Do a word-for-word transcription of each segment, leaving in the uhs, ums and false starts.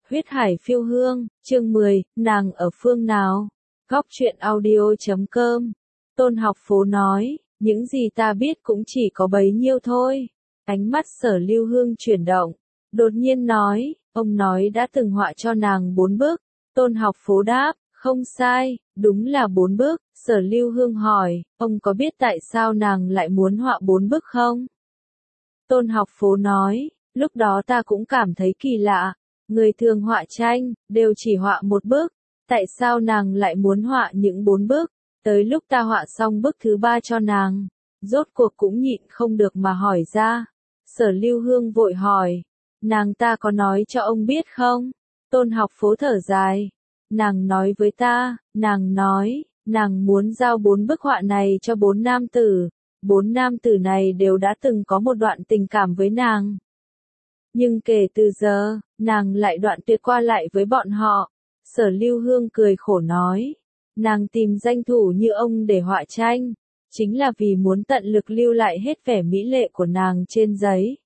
Huyết Hải Phiêu Hương, chương mười, nàng ở phương nào? Góc truyện audio chấm com. Tôn Học Phố nói, những gì ta biết cũng chỉ có bấy nhiêu thôi. Ánh mắt Sở Lưu Hương chuyển động, đột nhiên nói, ông nói đã từng họa cho nàng bốn bức. Tôn Học Phố đáp, không sai, đúng là bốn bức. Sở Lưu Hương hỏi, ông có biết tại sao nàng lại muốn họa bốn bức không? Tôn Học Phố nói, lúc đó ta cũng cảm thấy kỳ lạ. Người thường họa tranh, đều chỉ họa một bức. Tại sao nàng lại muốn họa những bốn bức? Tới lúc ta họa xong bức thứ ba cho nàng, rốt cuộc cũng nhịn không được mà hỏi ra. Sở Lưu Hương vội hỏi, nàng ta có nói cho ông biết không? Tôn Học Phố thở dài. Nàng nói với ta, nàng nói, nàng muốn giao bốn bức họa này cho bốn nam tử. Bốn nam tử này đều đã từng có một đoạn tình cảm với nàng. Nhưng kể từ giờ, nàng lại đoạn tuyệt qua lại với bọn họ. Sở Lưu Hương cười khổ nói, nàng tìm danh thủ như ông để họa tranh, chính là vì muốn tận lực lưu lại hết vẻ mỹ lệ của nàng trên giấy.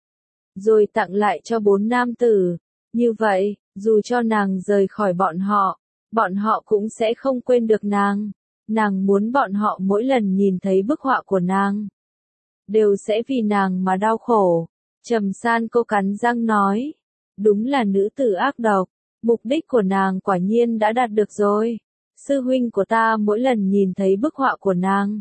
Rồi tặng lại cho bốn nam tử. Như vậy, dù cho nàng rời khỏi bọn họ, bọn họ cũng sẽ không quên được nàng. Nàng muốn bọn họ mỗi lần nhìn thấy bức họa của nàng, đều sẽ vì nàng mà đau khổ. Trầm San cô cắn răng nói, đúng là nữ tử ác độc, mục đích của nàng quả nhiên đã đạt được rồi. Sư huynh của ta mỗi lần nhìn thấy bức họa của nàng,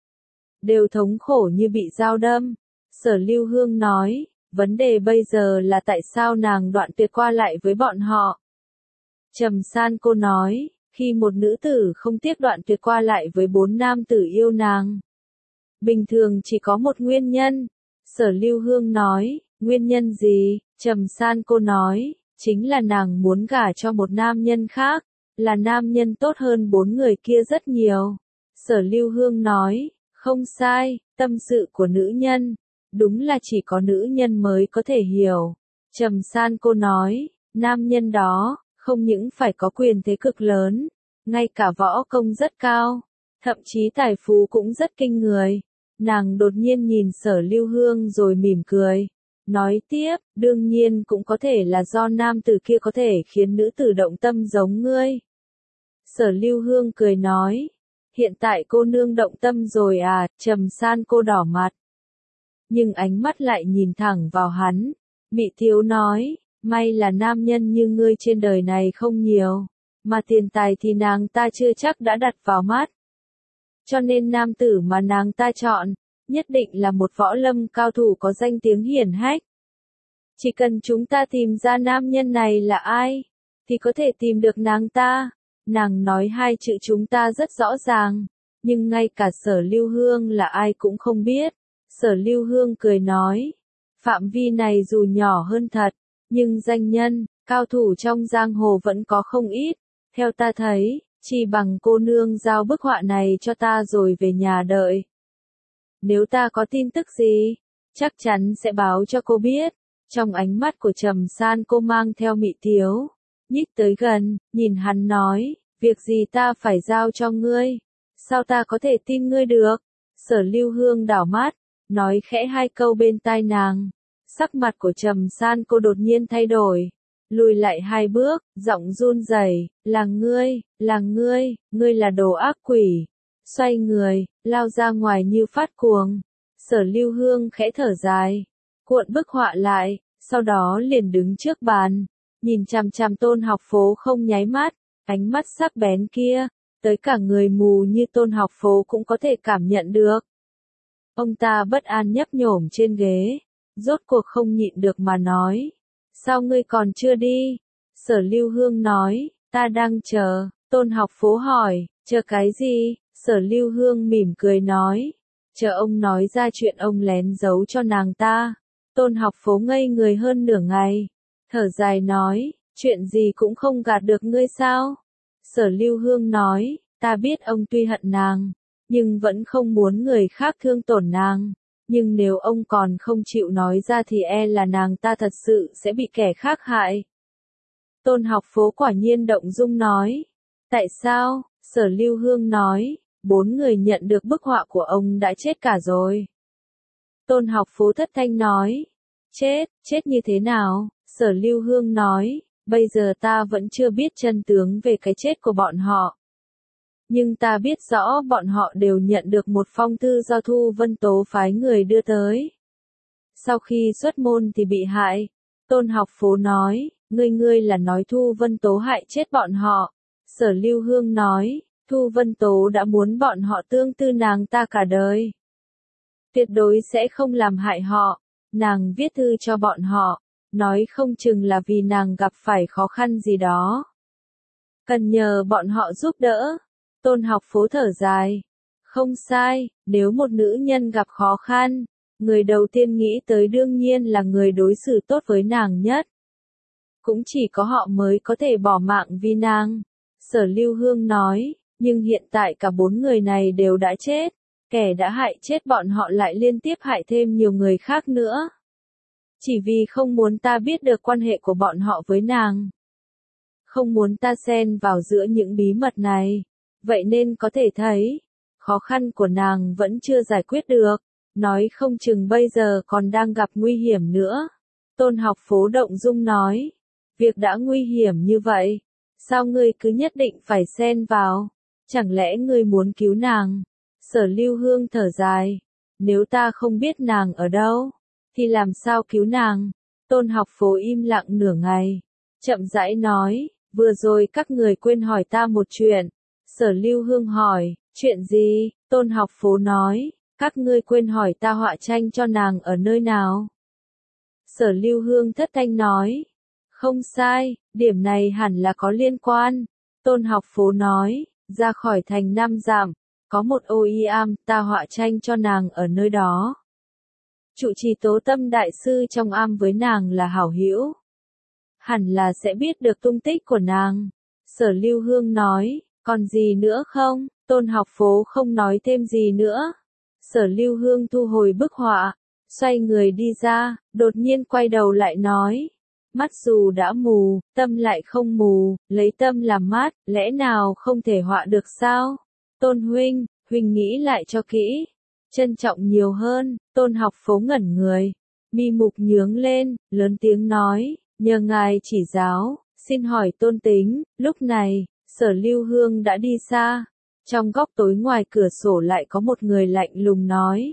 đều thống khổ như bị dao đâm. Sở Lưu Hương nói, vấn đề bây giờ là tại sao nàng đoạn tuyệt qua lại với bọn họ. Trầm San cô nói, khi một nữ tử không tiếc đoạn tuyệt qua lại với bốn nam tử yêu nàng, bình thường chỉ có một nguyên nhân. Sở Lưu Hương nói, nguyên nhân gì? Trầm San cô nói, chính là nàng muốn gả cho một nam nhân khác, là nam nhân tốt hơn bốn người kia rất nhiều. Sở Lưu Hương nói, không sai, tâm sự của nữ nhân, đúng là chỉ có nữ nhân mới có thể hiểu. Trầm San cô nói, nam nhân đó, không những phải có quyền thế cực lớn, ngay cả võ công rất cao, thậm chí tài phú cũng rất kinh người. Nàng đột nhiên nhìn Sở Lưu Hương rồi mỉm cười, nói tiếp, đương nhiên cũng có thể là do nam tử kia có thể khiến nữ tử động tâm giống ngươi. Sở Lưu Hương cười nói, hiện tại cô nương động tâm rồi à? Trầm San cô đỏ mặt, nhưng ánh mắt lại nhìn thẳng vào hắn. Mị Thiếu nói, may là nam nhân như ngươi trên đời này không nhiều, mà tiền tài thì nàng ta chưa chắc đã đặt vào mắt. Cho nên nam tử mà nàng ta chọn, nhất định là một võ lâm cao thủ có danh tiếng hiển hách. Chỉ cần chúng ta tìm ra nam nhân này là ai, thì có thể tìm được nàng ta. Nàng nói hai chữ chúng ta rất rõ ràng, nhưng ngay cả Sở Lưu Hương là ai cũng không biết. Sở Lưu Hương cười nói, phạm vi này dù nhỏ hơn thật, nhưng danh nhân, cao thủ trong giang hồ vẫn có không ít. Theo ta thấy, chỉ bằng cô nương giao bức họa này cho ta rồi về nhà đợi. Nếu ta có tin tức gì, chắc chắn sẽ báo cho cô biết. Trong ánh mắt của Trầm San cô mang theo mị tiếu, nhích tới gần, nhìn hắn nói, việc gì ta phải giao cho ngươi? Sao ta có thể tin ngươi được? Sở Lưu Hương đảo mắt, nói khẽ hai câu bên tai nàng. Sắc mặt của Trầm San cô đột nhiên thay đổi, lùi lại hai bước, giọng run rẩy, là ngươi, là ngươi, ngươi là đồ ác quỷ. Xoay người, lao ra ngoài như phát cuồng. Sở Lưu Hương khẽ thở dài, cuộn bức họa lại, sau đó liền đứng trước bàn, nhìn chằm chằm Tôn Học Phố không nháy mắt, ánh mắt sắc bén kia, tới cả người mù như Tôn Học Phố cũng có thể cảm nhận được. Ông ta bất an nhấp nhổm trên ghế, rốt cuộc không nhịn được mà nói, sao ngươi còn chưa đi? Sở Lưu Hương nói, ta đang chờ. Tôn Học Phố hỏi, chờ cái gì? Sở Lưu Hương mỉm cười nói, chờ ông nói ra chuyện ông lén giấu cho nàng ta. Tôn Học Phố ngây người hơn nửa ngày, thở dài nói, chuyện gì cũng không gạt được ngươi sao? Sở Lưu Hương nói, ta biết ông tuy hận nàng, nhưng vẫn không muốn người khác thương tổn nàng. Nhưng nếu ông còn không chịu nói ra thì e là nàng ta thật sự sẽ bị kẻ khác hại. Tôn Học Phố quả nhiên động dung nói, tại sao? Sở Lưu Hương nói, bốn người nhận được bức họa của ông đã chết cả rồi. Tôn Học Phố thất thanh nói, chết, chết như thế nào? Sở Lưu Hương nói, Bây giờ ta vẫn chưa biết chân tướng về cái chết của bọn họ. Nhưng ta biết rõ bọn họ đều nhận được một phong thư do Thu Vân Tố phái người đưa tới. Sau khi xuất môn thì bị hại. Tôn Học Phố nói, ngươi ngươi là nói Thu Vân Tố hại chết bọn họ. Sở Lưu Hương nói, Thu Vân Tố đã muốn bọn họ tương tư nàng ta cả đời. Tuyệt đối sẽ không làm hại họ. Nàng viết thư cho bọn họ, nói không chừng là vì nàng gặp phải khó khăn gì đó. Cần nhờ bọn họ giúp đỡ. Tôn Học Phố thở dài. Không sai, nếu một nữ nhân gặp khó khăn, người đầu tiên nghĩ tới đương nhiên là người đối xử tốt với nàng nhất. Cũng chỉ có họ mới có thể bỏ mạng vì nàng. Sở Lưu Hương nói, nhưng hiện tại cả bốn người này đều đã chết. Kẻ đã hại chết bọn họ lại liên tiếp hại thêm nhiều người khác nữa. Chỉ vì không muốn ta biết được quan hệ của bọn họ với nàng. Không muốn ta xen vào giữa những bí mật này. Vậy nên có thể thấy, khó khăn của nàng vẫn chưa giải quyết được. Nói không chừng bây giờ còn đang gặp nguy hiểm nữa. Tôn Học Phố động dung nói. Việc đã nguy hiểm như vậy. Sao ngươi cứ nhất định phải xen vào? Chẳng lẽ ngươi muốn cứu nàng? Sở Lưu Hương thở dài. Nếu ta không biết nàng ở đâu, thì làm sao cứu nàng? Tôn Học Phố im lặng nửa ngày. Chậm rãi nói, vừa rồi các người quên hỏi ta một chuyện. Sở Lưu Hương hỏi, chuyện gì? Tôn Học Phố nói, các ngươi quên hỏi ta họa tranh cho nàng ở nơi nào? Sở Lưu Hương thất thanh nói, không sai, điểm này hẳn là có liên quan. Tôn Học Phố nói, ra khỏi thành năm dặm, có một ô y am, ta họa tranh cho nàng ở nơi đó. Trụ trì Tố Tâm đại sư trong am với nàng là hảo hữu. Hẳn là sẽ biết được tung tích của nàng. Sở Lưu Hương nói, còn gì nữa không? Tôn Học Phố không nói thêm gì nữa. Sở Lưu Hương thu hồi bức họa, xoay người đi ra, đột nhiên quay đầu lại nói. Mắt dù đã mù, tâm lại không mù, lấy tâm làm mát, lẽ nào không thể họa được sao? Tôn huynh, huynh nghĩ lại cho kỹ. Trân trọng nhiều hơn. Tôn Học Phố ngẩn người, mi mục nhướng lên, lớn tiếng nói, nhờ ngài chỉ giáo, xin hỏi Tôn Tính. Lúc này, Sở Lưu Hương đã đi xa. Trong góc tối ngoài cửa sổ lại có một người lạnh lùng nói.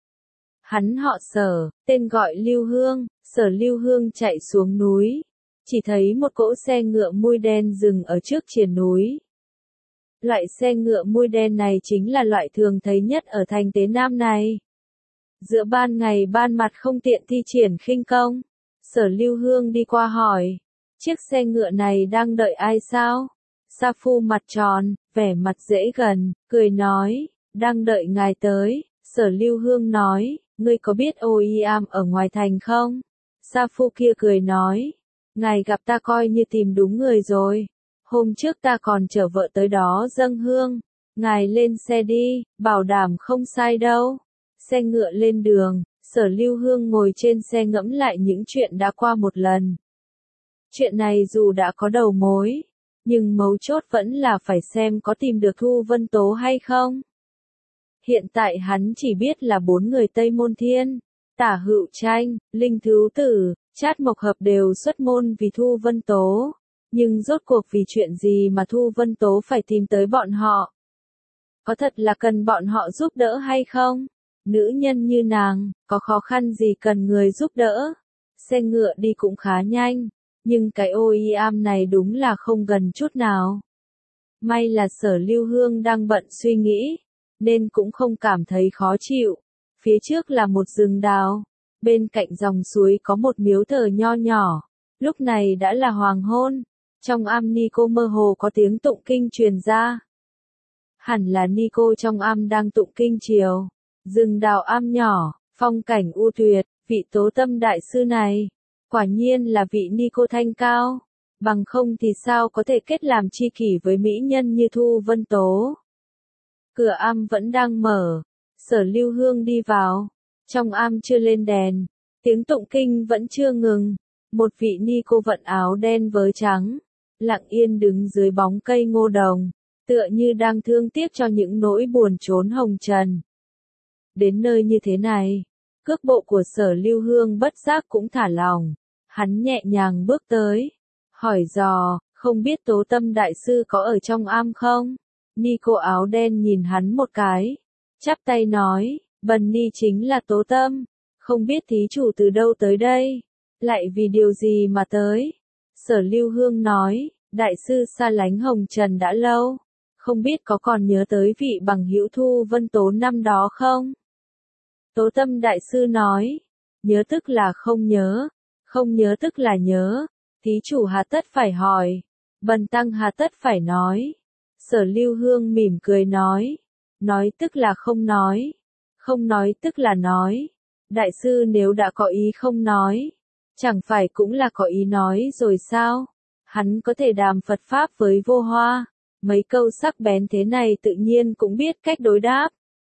Hắn họ Sở, tên gọi Lưu Hương. Sở Lưu Hương chạy xuống núi, chỉ thấy một cỗ xe ngựa mui đen dừng ở trước triền núi. Loại xe ngựa mui đen này chính là loại thường thấy nhất ở thành Tế Nam này. Giữa ban ngày ban mặt không tiện thi triển khinh công. Sở Lưu Hương đi qua hỏi, chiếc xe ngựa này đang đợi ai sao? Sa Phu mặt tròn, vẻ mặt dễ gần, cười nói, đang đợi ngài tới. Sở Lưu Hương nói, ngươi có biết ô y am ở ngoài thành không? Sa Phu kia cười nói, ngài gặp ta coi như tìm đúng người rồi. Hôm trước ta còn chở vợ tới đó dâng hương. Ngài lên xe đi, bảo đảm không sai đâu. Xe ngựa lên đường, Sở Lưu Hương ngồi trên xe ngẫm lại những chuyện đã qua một lần. Chuyện này dù đã có đầu mối, nhưng mấu chốt vẫn là phải xem có tìm được Thu Vân Tố hay không. Hiện tại hắn chỉ biết là bốn người Tây Môn Thiên, Tả Hữu Tranh, Linh Thứu Tử, Trát Mộc Hợp đều xuất môn vì Thu Vân Tố. Nhưng rốt cuộc vì chuyện gì mà Thu Vân Tố phải tìm tới bọn họ? Có thật là cần bọn họ giúp đỡ hay không? Nữ nhân như nàng, có khó khăn gì cần người giúp đỡ? Xe ngựa đi cũng khá nhanh, nhưng cái ô y am này đúng là không gần chút nào. May là Sở Lưu Hương đang bận suy nghĩ, nên cũng không cảm thấy khó chịu. Phía trước là một rừng đào, bên cạnh dòng suối có một miếu thờ nho nhỏ. Lúc này đã là hoàng hôn, trong am Nico mơ hồ có tiếng tụng kinh truyền ra. Hẳn là Nico trong am đang tụng kinh chiều. Rừng đào am nhỏ, phong cảnh u tuyệt, vị Tố Tâm đại sư này, quả nhiên là vị Nico thanh cao, bằng không thì sao có thể kết làm tri kỷ với mỹ nhân như Thu Vân Tố. Cửa am vẫn đang mở, Sở Lưu Hương đi vào, trong am chưa lên đèn, tiếng tụng kinh vẫn chưa ngừng, một vị Nico vận áo đen với trắng, lặng yên đứng dưới bóng cây ngô đồng, tựa như đang thương tiếc cho những nỗi buồn chốn hồng trần. Đến nơi như thế này, cước bộ của Sở Lưu Hương bất giác cũng thả lỏng, hắn nhẹ nhàng bước tới, hỏi dò, không biết Tố Tâm đại sư có ở trong am không? Ni cô áo đen nhìn hắn một cái, chắp tay nói, Bần Ni chính là Tố Tâm, không biết thí chủ từ đâu tới đây, lại vì điều gì mà tới? Sở Lưu Hương nói, đại sư xa lánh hồng trần đã lâu, không biết có còn nhớ tới vị bằng hữu Thu Vân Tố năm đó không? Tố Tâm đại sư nói, nhớ tức là không nhớ, không nhớ tức là nhớ, thí chủ hà tất phải hỏi, bần tăng hà tất phải nói. Sở Lưu Hương mỉm cười nói, nói tức là không nói, không nói tức là nói, đại sư nếu đã có ý không nói, chẳng phải cũng là có ý nói rồi sao? Hắn có thể đàm Phật Pháp với Vô Hoa, mấy câu sắc bén thế này tự nhiên cũng biết cách đối đáp.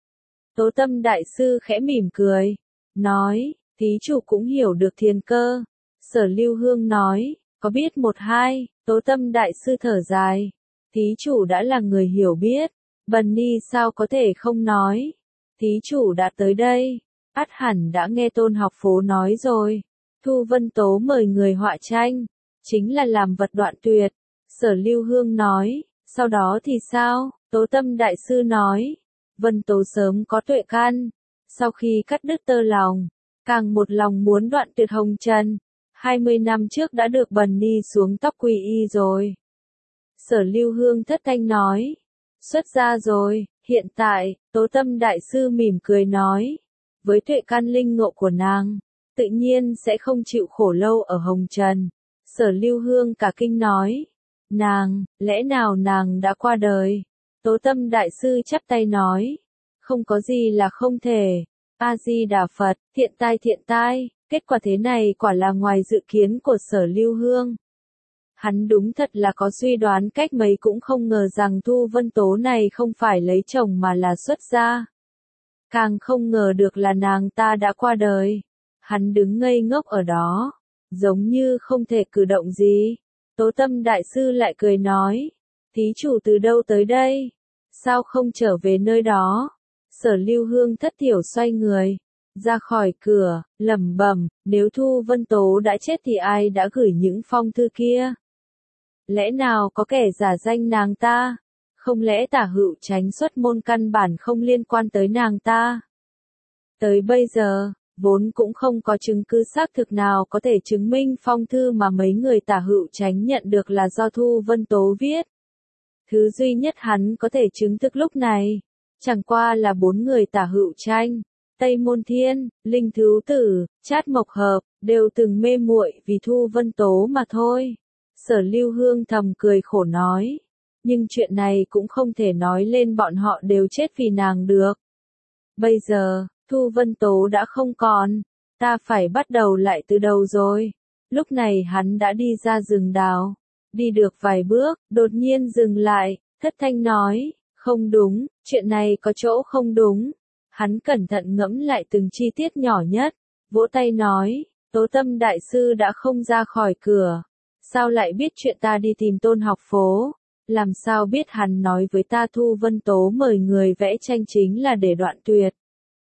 Tố Tâm đại sư khẽ mỉm cười, nói, thí chủ cũng hiểu được thiên cơ. Sở Lưu Hương nói, có biết một hai, Tố Tâm đại sư thở dài, thí chủ đã là người hiểu biết, Bần Ni sao có thể không nói, thí chủ đã tới đây, ắt hẳn đã nghe Tôn Học Phố nói rồi, Thu Vân Tố mời người họa tranh, chính là làm vật đoạn tuyệt. Sở Lưu Hương nói, sau đó thì sao? Tố Tâm đại sư nói, Vân Tố sớm có tuệ căn, sau khi cắt đứt tơ lòng, càng một lòng muốn đoạn tuyệt hồng trần, hai mươi năm trước đã được Bần Ni xuống tóc quy y rồi. Sở Lưu Hương thất thanh nói, xuất gia rồi, hiện tại, Tố Tâm đại sư mỉm cười nói, với tuệ căn linh ngộ của nàng, tự nhiên sẽ không chịu khổ lâu ở hồng trần. Sở Lưu Hương cả kinh nói, nàng, lẽ nào nàng đã qua đời? Tố Tâm đại sư chắp tay nói, không có gì là không thể, A-di-đà Phật, thiện tai thiện tai, kết quả thế này quả là ngoài dự kiến của Sở Lưu Hương. Hắn đúng thật là có suy đoán cách mấy cũng không ngờ rằng Thu Vân Tố này không phải lấy chồng mà là xuất gia. Càng không ngờ được là nàng ta đã qua đời. Hắn đứng ngây ngốc ở đó, giống như không thể cử động gì. Tố Tâm đại sư lại cười nói, thí chủ từ đâu tới đây? Sao không trở về nơi đó? Sở Lưu Hương thất thiểu xoay người, ra khỏi cửa, lẩm bẩm, nếu Thu Vân Tố đã chết thì ai đã gửi những phong thư kia? Lẽ nào có kẻ giả danh nàng ta? Không lẽ Tả Hữu Chánh xuất môn căn bản không liên quan tới nàng ta? Tới bây giờ, vốn cũng không có chứng cứ xác thực nào có thể chứng minh phong thư mà mấy người Tả Hữu Chánh nhận được là do Thu Vân Tố viết. Thứ duy nhất hắn có thể chứng thực lúc này, chẳng qua là bốn người Tả Hữu Chánh, Tây Môn Thiên, Linh Thứu Tử, Trát Mộc Hợp, đều từng mê muội vì Thu Vân Tố mà thôi. Sở Lưu Hương thầm cười khổ nói, nhưng chuyện này cũng không thể nói lên bọn họ đều chết vì nàng được. Bây giờ, Thu Vân Tố đã không còn, ta phải bắt đầu lại từ đầu rồi. Lúc này hắn đã đi ra rừng đào, đi được vài bước, đột nhiên dừng lại, thất thanh nói, không đúng, chuyện này có chỗ không đúng. Hắn cẩn thận ngẫm lại từng chi tiết nhỏ nhất, vỗ tay nói, Tố Tâm đại sư đã không ra khỏi cửa, sao lại biết chuyện ta đi tìm Tôn Học Phố? Làm sao biết hắn nói với ta Thu Vân Tố mời người vẽ tranh chính là để đoạn tuyệt?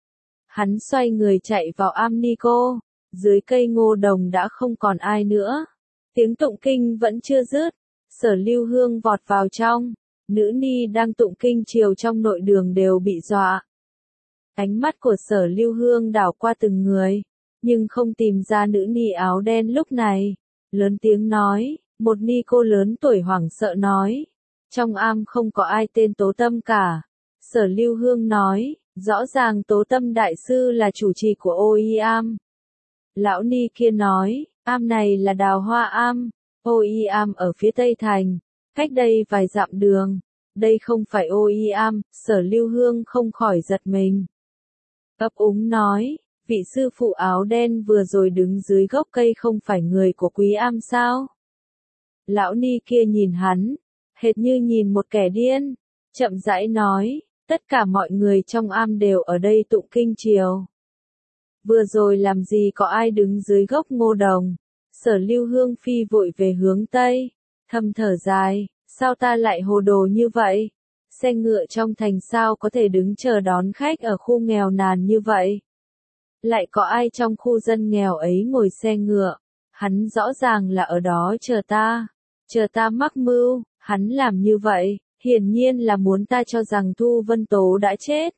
Hắn xoay người chạy vào am ni cô, dưới cây ngô đồng đã không còn ai nữa. Tiếng tụng kinh vẫn chưa dứt, Sở Lưu Hương vọt vào trong, nữ ni đang tụng kinh chiều trong nội đường đều bị dọa. Ánh mắt của Sở Lưu Hương đảo qua từng người, nhưng không tìm ra nữ ni áo đen lúc này. Lớn tiếng nói, một ni cô lớn tuổi hoảng sợ nói, trong am không có ai tên Tố Tâm cả. Sở Lưu Hương nói, rõ ràng Tố Tâm đại sư là chủ trì của ô y am. Lão ni kia nói, am này là Đào Hoa am, ô y am ở phía tây thành, cách đây vài dặm đường, đây không phải ô y am. Sở Lưu Hương không khỏi giật mình, ấp úng nói, vị sư phụ áo đen vừa rồi đứng dưới gốc cây không phải người của Quý am sao? Lão ni kia nhìn hắn, hệt như nhìn một kẻ điên, chậm rãi nói, tất cả mọi người trong am đều ở đây tụng kinh chiều. Vừa rồi làm gì có ai đứng dưới gốc ngô đồng? Sở Lưu Hương phi vội về hướng tây, thầm thở dài, sao ta lại hồ đồ như vậy? Xe ngựa trong thành sao có thể đứng chờ đón khách ở khu nghèo nàn như vậy? Lại có ai trong khu dân nghèo ấy ngồi xe ngựa? Hắn rõ ràng là ở đó chờ ta. chờ ta mắc mưu, hắn làm như vậy, hiển nhiên là muốn ta cho rằng Thu Vân Tố đã chết.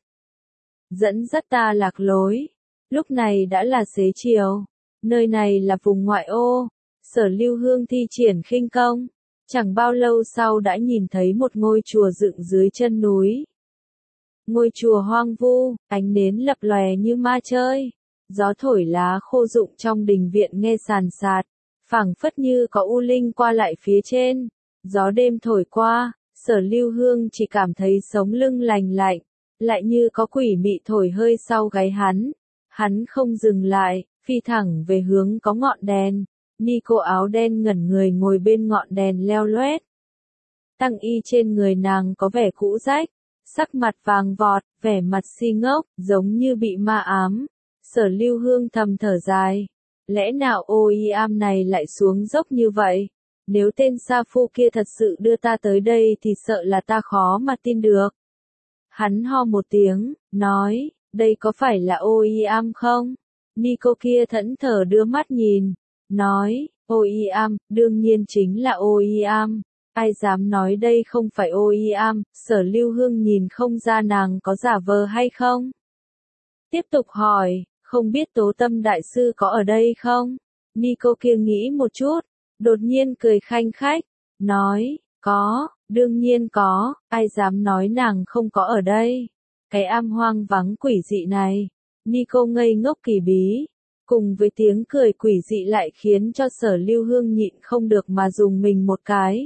Dẫn dắt ta lạc lối. Lúc này đã là xế chiều. Nơi này là vùng ngoại ô. Sở Lưu Hương thi triển khinh công. Chẳng bao lâu sau đã nhìn thấy một ngôi chùa dựng dưới chân núi. Ngôi chùa hoang vu, ánh nến lập lòe như ma chơi. Gió thổi lá khô rụng trong đình viện nghe sàn sạt. Phảng phất như có u linh qua lại phía trên. Gió đêm thổi qua, Sở Lưu Hương chỉ cảm thấy sống lưng lành lạnh. Lại như có quỷ mị thổi hơi sau gáy hắn. Hắn không dừng lại, phi thẳng về hướng có ngọn đèn. Nico áo đen ngẩn người ngồi bên ngọn đèn leo loét. Tăng y trên người nàng có vẻ cũ rách, sắc mặt vàng vọt, vẻ mặt si ngốc, giống như bị ma ám. Sở Lưu Hương thầm thở dài. Lẽ nào ô y am này lại xuống dốc như vậy? Nếu tên sa phu kia thật sự đưa ta tới đây thì sợ là ta khó mà tin được. Hắn ho một tiếng, nói, đây có phải là ô y am không? Nico kia thẫn thờ đưa mắt nhìn, nói, ô y am, đương nhiên chính là ô y am. Ai dám nói đây không phải ô y am? Sở Lưu Hương nhìn không ra nàng có giả vờ hay không? Tiếp tục hỏi, không biết Tố Tâm Đại Sư có ở đây không? Nico kia nghĩ một chút, đột nhiên cười khanh khách, nói, có, đương nhiên có, ai dám nói nàng không có ở đây. Cái am hoang vắng quỷ dị này, Nico ngây ngốc kỳ bí, cùng với tiếng cười quỷ dị lại khiến cho Sở Lưu Hương nhịn không được mà dùng mình một cái.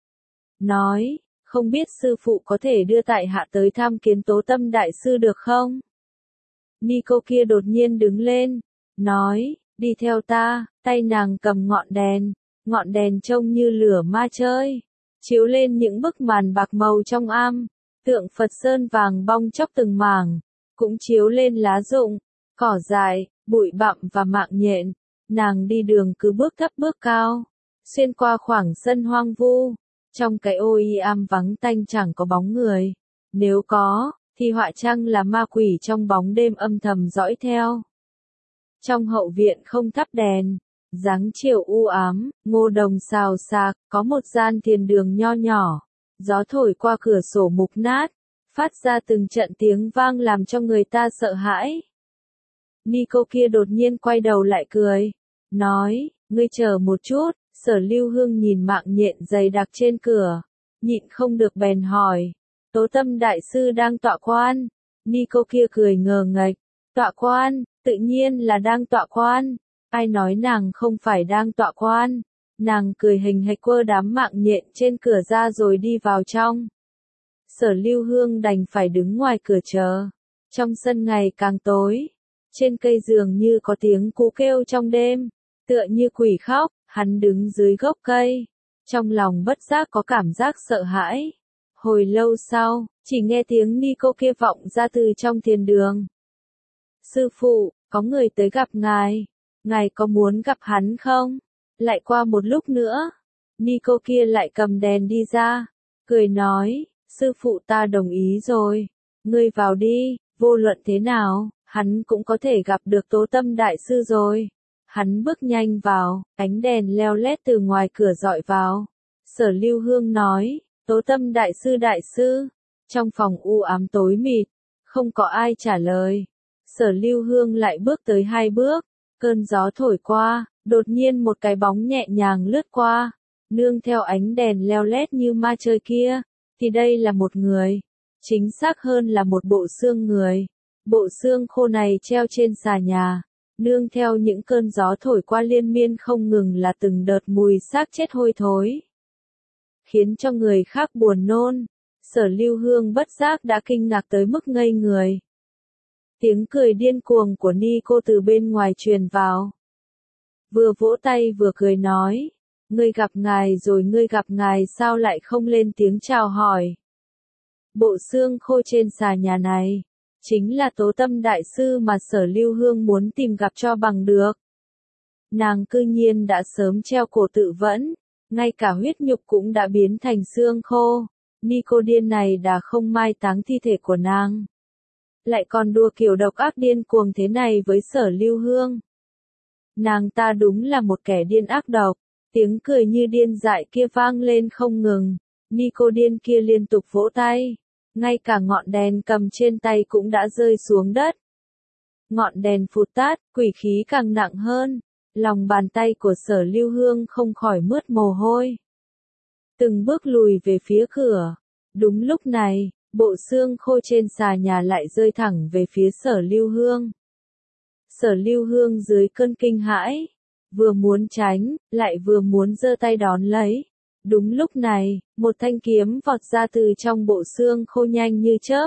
Nói, không biết sư phụ có thể đưa tại hạ tới tham kiến Tố Tâm Đại Sư được không? Nico kia đột nhiên đứng lên, nói, đi theo ta, tay nàng cầm ngọn đèn, ngọn đèn trông như lửa ma chơi, chiếu lên những bức màn bạc màu trong am, tượng Phật sơn vàng bong chóc từng mảng, cũng chiếu lên lá rụng, cỏ dại, bụi bặm và mạng nhện. Nàng đi đường cứ bước thấp bước cao, xuyên qua khoảng sân hoang vu, trong cái ô y am vắng tanh chẳng có bóng người, nếu có, thì họa chăng là ma quỷ trong bóng đêm âm thầm dõi theo. Trong hậu viện không thắp đèn, dáng chiều u ám, ngô đồng xào xạc, có một gian thiền đường nho nhỏ, gió thổi qua cửa sổ mục nát, phát ra từng trận tiếng vang làm cho người ta sợ hãi. Nico kia đột nhiên quay đầu lại cười, nói, ngươi chờ một chút. Sở Lưu Hương nhìn mạng nhện dày đặc trên cửa, nhịn không được bèn hỏi, Tố Tâm Đại Sư đang tọa quan? Nico kia cười ngờ nghệch, tọa quan, tự nhiên là đang tọa quan, ai nói nàng không phải đang tọa quan? Nàng cười hình hạch quơ đám mạng nhện trên cửa ra rồi đi vào trong. Sở Lưu Hương đành phải đứng ngoài cửa chờ. Trong sân ngày càng tối, trên cây giường như có tiếng cú kêu trong đêm, tựa như quỷ khóc. Hắn đứng dưới gốc cây, trong lòng bất giác có cảm giác sợ hãi. Hồi lâu sau, chỉ nghe tiếng Nico kia vọng ra từ trong thiền đường. Sư phụ, có người tới gặp ngài, ngài có muốn gặp hắn không? Lại qua một lúc nữa, Nico kia lại cầm đèn đi ra, cười nói, sư phụ ta đồng ý rồi, ngươi vào đi, vô luận thế nào, hắn cũng có thể gặp được Tố Tâm Đại Sư rồi. Hắn bước nhanh vào, ánh đèn leo lét từ ngoài cửa dọi vào. Sở Lưu Hương nói, Tố Tâm Đại Sư Đại Sư. Trong phòng u ám tối mịt, không có ai trả lời. Sở Lưu Hương lại bước tới hai bước, cơn gió thổi qua, đột nhiên một cái bóng nhẹ nhàng lướt qua, nương theo ánh đèn leo lét như ma chơi kia, thì đây là một người, chính xác hơn là một bộ xương người. Bộ xương khô này treo trên xà nhà. Nương theo những cơn gió thổi qua liên miên không ngừng là từng đợt mùi xác chết hôi thối, khiến cho người khác buồn nôn. Sở Lưu Hương bất giác đã kinh ngạc tới mức ngây người. Tiếng cười điên cuồng của Nico từ bên ngoài truyền vào. Vừa vỗ tay vừa cười nói, ngươi gặp ngài rồi, ngươi gặp ngài sao lại không lên tiếng chào hỏi? Bộ xương khô trên xà nhà này chính là Tố Tâm Đại Sư mà Sở Lưu Hương muốn tìm gặp cho bằng được. Nàng cư nhiên đã sớm treo cổ tự vẫn, ngay cả huyết nhục cũng đã biến thành xương khô. Nico điên này đã không mai táng thi thể của nàng, lại còn đùa kiểu độc ác điên cuồng thế này với Sở Lưu Hương. Nàng ta đúng là một kẻ điên ác độc, Tiếng cười như điên dại kia vang lên không ngừng. Nico điên kia liên tục vỗ tay. Ngay cả ngọn đèn cầm trên tay cũng đã rơi xuống đất. Ngọn đèn phụt tắt, quỷ khí càng nặng hơn. Lòng bàn tay của Sở Lưu Hương không khỏi mướt mồ hôi. Từng bước lùi về phía cửa. Đúng lúc này, bộ xương khô trên xà nhà lại rơi thẳng về phía Sở Lưu Hương. Sở Lưu Hương dưới cơn kinh hãi, vừa muốn tránh, lại vừa muốn giơ tay đón lấy. Đúng lúc này, một thanh kiếm vọt ra từ trong bộ xương khô nhanh như chớp,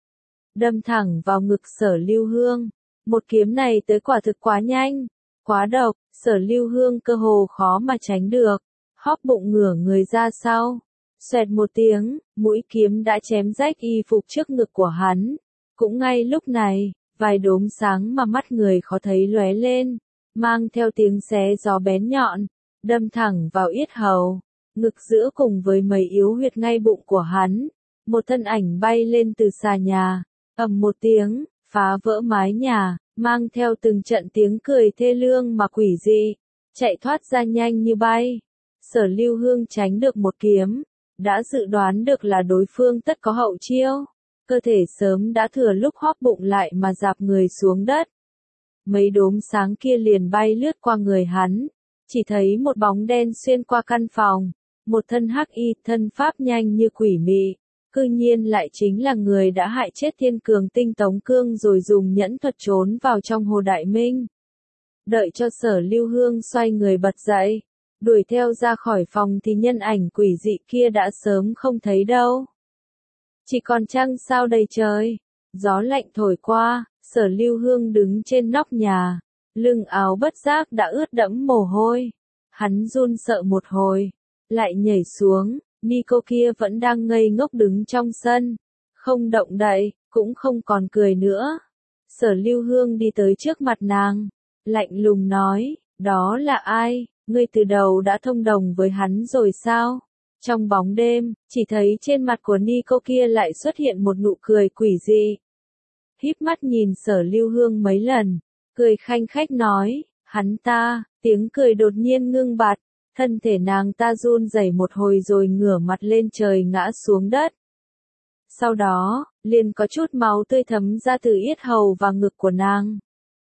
đâm thẳng vào ngực Sở Lưu Hương. Một kiếm này tới quả thực quá nhanh, quá độc, Sở Lưu Hương cơ hồ khó mà tránh được, hóp bụng ngửa người ra sau. Xoẹt một tiếng, mũi kiếm đã chém rách y phục trước ngực của hắn. Cũng ngay lúc này, vài đốm sáng mà mắt người khó thấy lóe lên, mang theo tiếng xé gió bén nhọn, đâm thẳng vào yết hầu, ngực giữa cùng với mấy yếu huyệt ngay bụng của hắn. Một thân ảnh bay lên từ xà nhà, ầm một tiếng, phá vỡ mái nhà, mang theo từng trận tiếng cười thê lương mà quỷ dị, chạy thoát ra nhanh như bay. Sở Lưu Hương tránh được một kiếm, đã dự đoán được là đối phương tất có hậu chiêu, cơ thể sớm đã thừa lúc hóp bụng lại mà dạp người xuống đất. Mấy đốm sáng kia liền bay lướt qua người hắn, chỉ thấy một bóng đen xuyên qua căn phòng, một thân hắc y, thân pháp nhanh như quỷ mị, cư nhiên lại chính là người đã hại chết Thiên Cường Tinh Tống Cương rồi dùng nhẫn thuật trốn vào trong Hồ Đại Minh. Đợi cho Sở Lưu Hương xoay người bật dậy, đuổi theo ra khỏi phòng thì nhân ảnh quỷ dị kia đã sớm không thấy đâu. Chỉ còn trăng sao đầy trời, gió lạnh thổi qua, Sở Lưu Hương đứng trên nóc nhà, lưng áo bất giác đã ướt đẫm mồ hôi. Hắn run sợ một hồi, lại nhảy xuống. Nico kia vẫn đang ngây ngốc đứng trong sân, không động đậy, cũng không còn cười nữa. Sở Lưu Hương đi tới trước mặt nàng, lạnh lùng nói, đó là ai, ngươi từ đầu đã thông đồng với hắn rồi sao? Trong bóng đêm, chỉ thấy trên mặt của Nico kia lại xuất hiện một nụ cười quỷ dị. Híp mắt nhìn Sở Lưu Hương mấy lần, cười khanh khách nói, hắn ta, tiếng cười đột nhiên ngưng bặt. Thân thể nàng ta run rẩy một hồi rồi ngửa mặt lên trời ngã xuống đất. Sau đó, liền có chút máu tươi thấm ra từ yết hầu và ngực của nàng.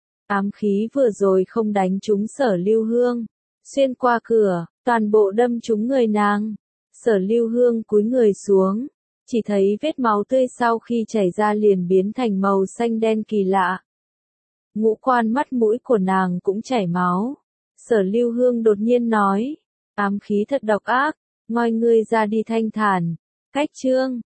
Ám khí vừa rồi không đánh trúng Sở Lưu Hương, xuyên qua cửa, toàn bộ đâm trúng người nàng. Sở Lưu Hương cúi người xuống, chỉ thấy vết máu tươi sau khi chảy ra liền biến thành màu xanh đen kỳ lạ. Ngũ quan mắt mũi của nàng cũng chảy máu. Sở Lưu Hương đột nhiên nói, ám khí thật độc ác, moi ngươi ra đi thanh thản. Cách chương